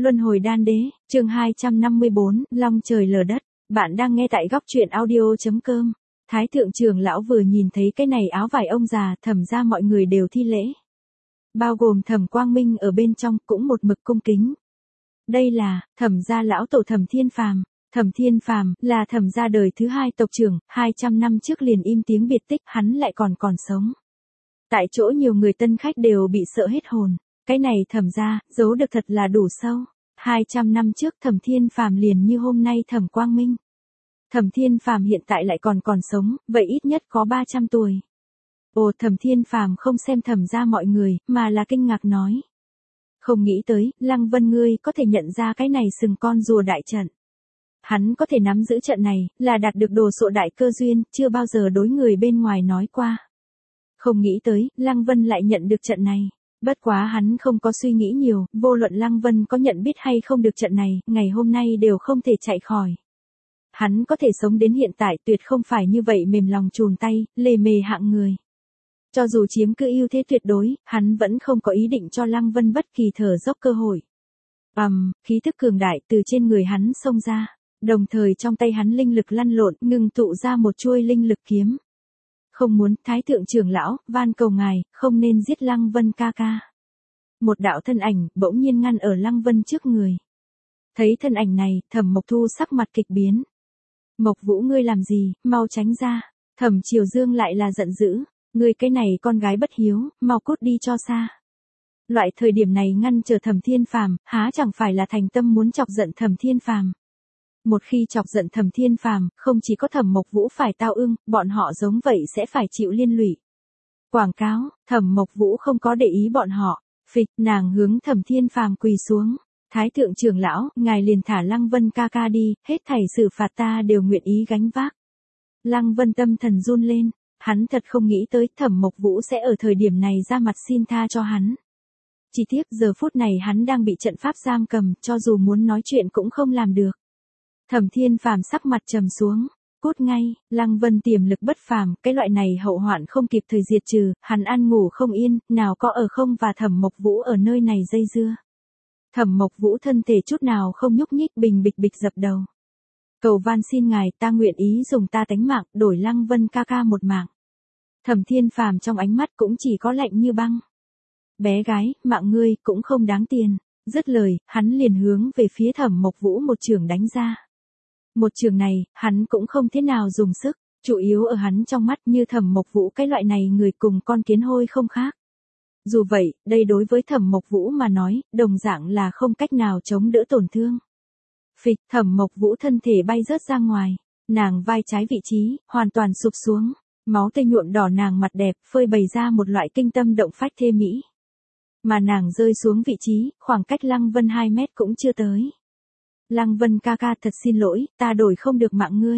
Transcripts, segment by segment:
Luân hồi đan đế, chương 254, Long trời lở đất. Bạn đang nghe tại góc truyện audio.com. Thái thượng trưởng lão vừa nhìn thấy cái này áo vải ông già, Thẩm ra mọi người đều thi lễ. Bao gồm Thẩm Quang Minh ở bên trong cũng một mực cung kính. Đây là Thẩm gia lão tổ Thẩm Thiên Phàm. Thẩm Thiên Phàm là Thẩm gia đời thứ 2 tộc trưởng, 200 năm trước liền im tiếng biệt tích, hắn lại còn sống. Tại chỗ nhiều người tân khách đều bị sợ hết hồn. Cái này Thẩm gia, giấu được thật là đủ sâu. 200 năm trước Thẩm Thiên Phàm liền như hôm nay Thẩm Quang Minh. Thẩm Thiên Phàm hiện tại lại còn sống, vậy ít nhất có 300 tuổi. Ồ, Thẩm Thiên Phàm không xem Thẩm gia mọi người, mà là kinh ngạc nói. Không nghĩ tới, Lăng Vân ngươi có thể nhận ra cái này sừng con rùa đại trận. Hắn có thể nắm giữ trận này, là đạt được đồ sộ đại cơ duyên, chưa bao giờ đối người bên ngoài nói qua. Không nghĩ tới, Lăng Vân lại nhận được trận này. Bất quá hắn không có suy nghĩ nhiều, vô luận Lăng Vân có nhận biết hay không được trận này, ngày hôm nay đều không thể chạy khỏi. Hắn có thể sống đến hiện tại tuyệt không phải như vậy mềm lòng chùn tay, lề mề hạng người. Cho dù chiếm cứ ưu thế tuyệt đối, hắn vẫn không có ý định cho Lăng Vân bất kỳ thở dốc cơ hội. Khí thức cường đại từ trên người hắn xông ra, đồng thời trong tay hắn linh lực lăn lộn, ngưng tụ ra một chuôi linh lực kiếm. Không muốn, Thái thượng trưởng lão, van cầu ngài, không nên giết Lăng Vân ca ca. Một đạo thân ảnh bỗng nhiên ngăn ở Lăng Vân trước người. Thấy thân ảnh này, Thẩm Mộc Thu sắc mặt kịch biến. Mộc Vũ ngươi làm gì, mau tránh ra. Thẩm Triều Dương lại là giận dữ. Ngươi cái này con gái bất hiếu, mau cút đi cho xa. Loại thời điểm này ngăn chờ Thẩm Thiên Phàm, há chẳng phải là thành tâm muốn chọc giận Thẩm Thiên Phàm. Một khi chọc giận Thẩm Thiên Phàm, không chỉ có Thẩm Mộc Vũ phải tao ương, bọn họ giống vậy sẽ phải chịu liên lụy. Quảng cáo, Thẩm Mộc Vũ không có để ý bọn họ, phịch, nàng hướng Thẩm Thiên Phàm quỳ xuống. Thái thượng trưởng lão, ngài liền thả Lăng Vân ca ca đi, hết thảy xử phạt ta đều nguyện ý gánh vác. Lăng Vân tâm thần run lên, hắn thật không nghĩ tới Thẩm Mộc Vũ sẽ ở thời điểm này ra mặt xin tha cho hắn. Chỉ tiếc giờ phút này hắn đang bị trận pháp giam cầm, cho dù muốn nói chuyện cũng không làm được. Thẩm Thiên Phàm sắc mặt trầm xuống, cút ngay. Lăng Vân tiềm lực bất phàm, cái loại này hậu hoạn không kịp thời diệt trừ, hắn ăn ngủ không yên, nào có ở không và Thẩm Mộc Vũ ở nơi này dây dưa. Thẩm Mộc Vũ thân thể chút nào không nhúc nhích, bình bịch dập đầu. Cầu van xin ngài, ta nguyện ý dùng ta tánh mạng, đổi Lăng Vân ca ca một mạng. Thẩm Thiên Phàm trong ánh mắt cũng chỉ có lạnh như băng. Bé gái, mạng ngươi cũng không đáng tiền. Dứt lời, hắn liền hướng về phía Thẩm Mộc Vũ một chưởng đánh ra. Một chưởng này, hắn cũng không thế nào dùng sức, chủ yếu ở hắn trong mắt như Thẩm Mộc Vũ cái loại này người cùng con kiến hôi không khác. Dù vậy, đây đối với Thẩm Mộc Vũ mà nói, đồng dạng là không cách nào chống đỡ tổn thương. Phịch, Thẩm Mộc Vũ thân thể bay rớt ra ngoài, nàng vai trái vị trí, hoàn toàn sụp xuống, máu tươi nhuộm đỏ nàng mặt đẹp, phơi bày ra một loại kinh tâm động phách thê mỹ. Mà nàng rơi xuống vị trí, khoảng cách Lăng Vân 2 mét cũng chưa tới. Lăng Vân ca ca thật xin lỗi, ta đổi không được mạng ngươi.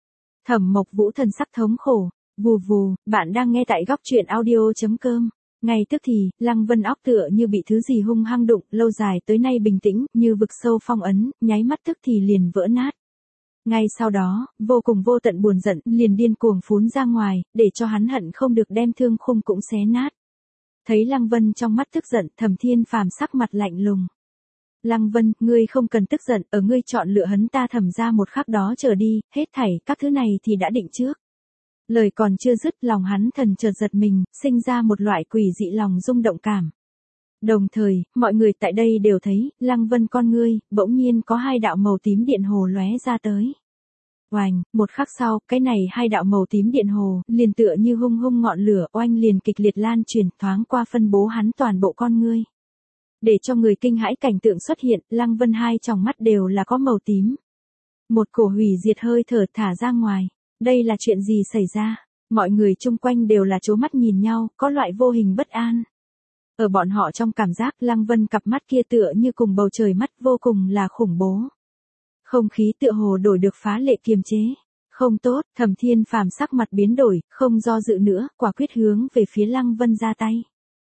Thẩm Mộc Vũ thần sắc thống khổ, vù vù, bạn đang nghe tại góc truyện audio.com. Ngay tức thì, Lăng Vân óc tựa như bị thứ gì hung hăng đụng, lâu dài tới nay bình tĩnh, như vực sâu phong ấn, nháy mắt tức thì liền vỡ nát. Ngay sau đó, vô cùng vô tận buồn giận, liền điên cuồng phún ra ngoài, để cho hắn hận không được đem thương khung cũng xé nát. Thấy Lăng Vân trong mắt tức giận, Thẩm Thiên Phàm sắc mặt lạnh lùng. Lăng Vân, ngươi không cần tức giận, ở ngươi chọn lựa hắn ta Thẩm ra một khắc đó trở đi, hết thảy, các thứ này thì đã định trước. Lời còn chưa dứt, lòng hắn thần chợt giật mình, sinh ra một loại quỷ dị lòng rung động cảm. Đồng thời, mọi người tại đây đều thấy, Lăng Vân con ngươi, bỗng nhiên có 2 đạo màu tím điện hồ lóe ra tới. Oanh, một khắc sau, cái này 2 đạo màu tím điện hồ, liền tựa như hung ngọn lửa, oanh liền kịch liệt lan truyền, thoáng qua phân bố hắn toàn bộ con ngươi. Để cho người kinh hãi cảnh tượng xuất hiện, Lăng Vân 2 tròng mắt đều là có màu tím. Một cổ hủy diệt hơi thở thả ra ngoài. Đây là chuyện gì xảy ra? Mọi người chung quanh đều là trố mắt nhìn nhau, có loại vô hình bất an. Ở bọn họ trong cảm giác Lăng Vân cặp mắt kia tựa như cùng bầu trời mắt vô cùng là khủng bố. Không khí tựa hồ đổi được phá lệ kiềm chế. Không tốt, Thẩm Thiên Phàm sắc mặt biến đổi, không do dự nữa, quả quyết hướng về phía Lăng Vân ra tay.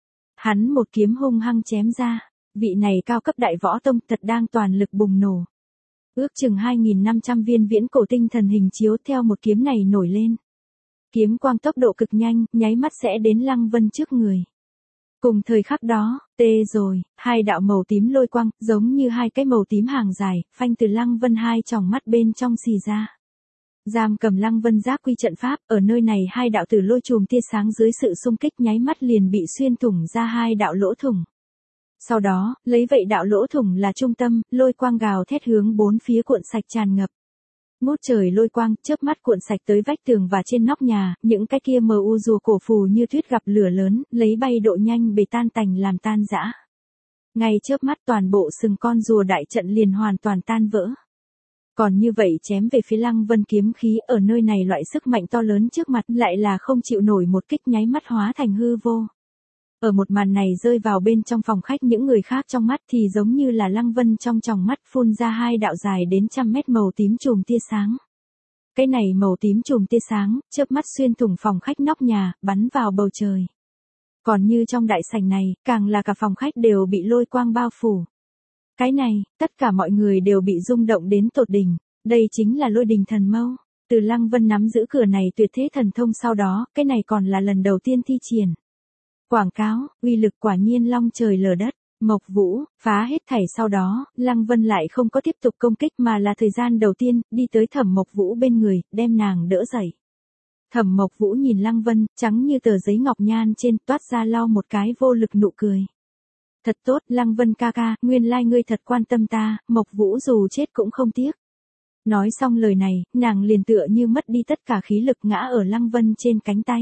Hắn một kiếm hung hăng chém ra, vị này cao cấp đại võ tông thật đang toàn lực bùng nổ. Ước chừng 2.500 viên viễn cổ tinh thần hình chiếu theo một kiếm này nổi lên. Kiếm quang tốc độ cực nhanh, nháy mắt sẽ đến Lăng Vân trước người. Cùng thời khắc đó, tê rồi, hai đạo màu tím lôi quang, giống như hai cái màu tím hàng dài, phanh từ Lăng Vân hai tròng mắt bên trong xì ra. Giam cầm Lăng Vân giác quy trận pháp, ở nơi này hai đạo tử lôi chùm tia sáng dưới sự xung kích nháy mắt liền bị xuyên thủng ra hai đạo lỗ thủng. Sau đó, lấy vậy đạo lỗ thủng là trung tâm, lôi quang gào thét hướng bốn phía cuộn sạch tràn ngập. Ngút trời lôi quang, chớp mắt cuộn sạch tới vách tường và trên nóc nhà, những cái kia mờ u rùa cổ phù như tuyết gặp lửa lớn, lấy bay độ nhanh bề tan tành làm tan rã. Ngay chớp mắt toàn bộ sừng con rùa đại trận liền hoàn toàn tan vỡ. Còn như vậy chém về phía Lăng Vân kiếm khí ở nơi này loại sức mạnh to lớn trước mặt lại là không chịu nổi một kích nháy mắt hóa thành hư vô. Ở một màn này rơi vào bên trong phòng khách những người khác trong mắt thì giống như là Lăng Vân trong tròng mắt phun ra hai đạo dài đến trăm mét màu tím chùm tia sáng. Cái này màu tím chùm tia sáng, chớp mắt xuyên thủng phòng khách nóc nhà, bắn vào bầu trời. Còn như trong đại sảnh này, càng là cả phòng khách đều bị lôi quang bao phủ. Cái này, tất cả mọi người đều bị rung động đến tột đỉnh. Đây chính là lôi đình thần mâu. Từ Lăng Vân nắm giữ cửa này tuyệt thế thần thông sau đó, cái này còn là lần đầu tiên thi triển. Quảng cáo, uy lực quả nhiên long trời lở đất. Mộc Vũ, phá hết thảy sau đó, Lăng Vân lại không có tiếp tục công kích mà là thời gian đầu tiên, đi tới Thẩm Mộc Vũ bên người, đem nàng đỡ dậy. Thẩm Mộc Vũ nhìn Lăng Vân, trắng như tờ giấy ngọc nhan trên, toát ra lau một cái vô lực nụ cười. Thật tốt, Lăng Vân ca ca, nguyên lai ngươi thật quan tâm ta, Mộc Vũ dù chết cũng không tiếc. Nói xong lời này, nàng liền tựa như mất đi tất cả khí lực ngã ở Lăng Vân trên cánh tay.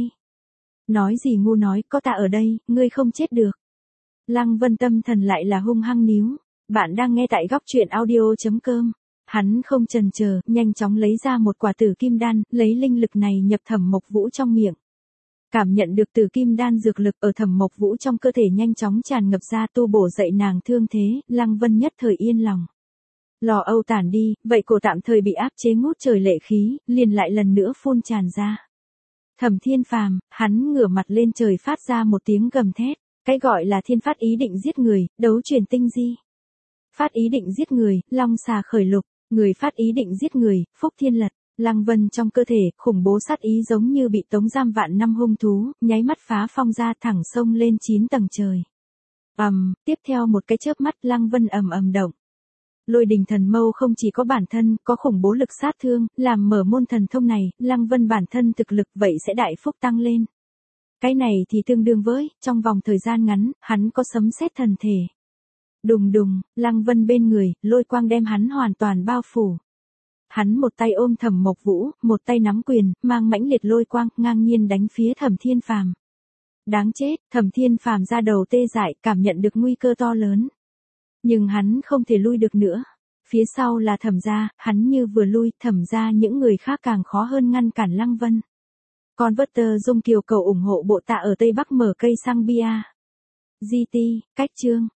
Nói gì ngu nói, có ta ở đây, ngươi không chết được. Lăng Vân tâm thần lại là hung hăng níu. Bạn đang nghe tại góc truyện audio.com. Hắn không chần chờ, nhanh chóng lấy ra một quả tử kim đan, lấy linh lực này nhập Thẩm Mộc Vũ trong miệng. Cảm nhận được tử kim đan dược lực ở Thẩm Mộc Vũ trong cơ thể nhanh chóng tràn ngập ra tu bổ dậy nàng thương thế, Lăng Vân nhất thời yên lòng. Lò âu tản đi, vậy cổ tạm thời bị áp chế ngút trời lệ khí, liền lại lần nữa phun tràn ra. Thẩm Thiên Phàm, hắn ngửa mặt lên trời phát ra một tiếng gầm thét. Cái gọi là thiên phát ý định giết người, đấu truyền tinh di. Phát ý định giết người, long xà khởi lục, người phát ý định giết người, phúc thiên lật. Lăng Vân trong cơ thể, khủng bố sát ý giống như bị tống giam vạn năm hung thú, nháy mắt phá phong ra thẳng sông lên 9 tầng trời. Tiếp theo một cái chớp mắt Lăng Vân ầm động. Lôi đình thần mâu không chỉ có bản thân, có khủng bố lực sát thương, làm mở môn thần thông này, Lăng Vân bản thân thực lực vậy sẽ đại phúc tăng lên. Cái này thì tương đương với, trong vòng thời gian ngắn, hắn có sấm sét thần thể. Đùng đùng, Lăng Vân bên người, lôi quang đem hắn hoàn toàn bao phủ. Hắn một tay ôm Thẩm Mộc Vũ, một tay nắm quyền, mang mãnh liệt lôi quang, ngang nhiên đánh phía Thẩm Thiên Phàm. Đáng chết, Thẩm Thiên Phàm ra đầu tê dại, cảm nhận được nguy cơ to lớn. Nhưng hắn không thể lui được nữa. Phía sau là Thẩm gia, hắn như vừa lui, Thẩm gia những người khác càng khó hơn ngăn cản Lăng Vân. Converter Dung Kiều cầu ủng hộ bộ tạ ở Tây Bắc mở cây sang bia. GT, cách chương.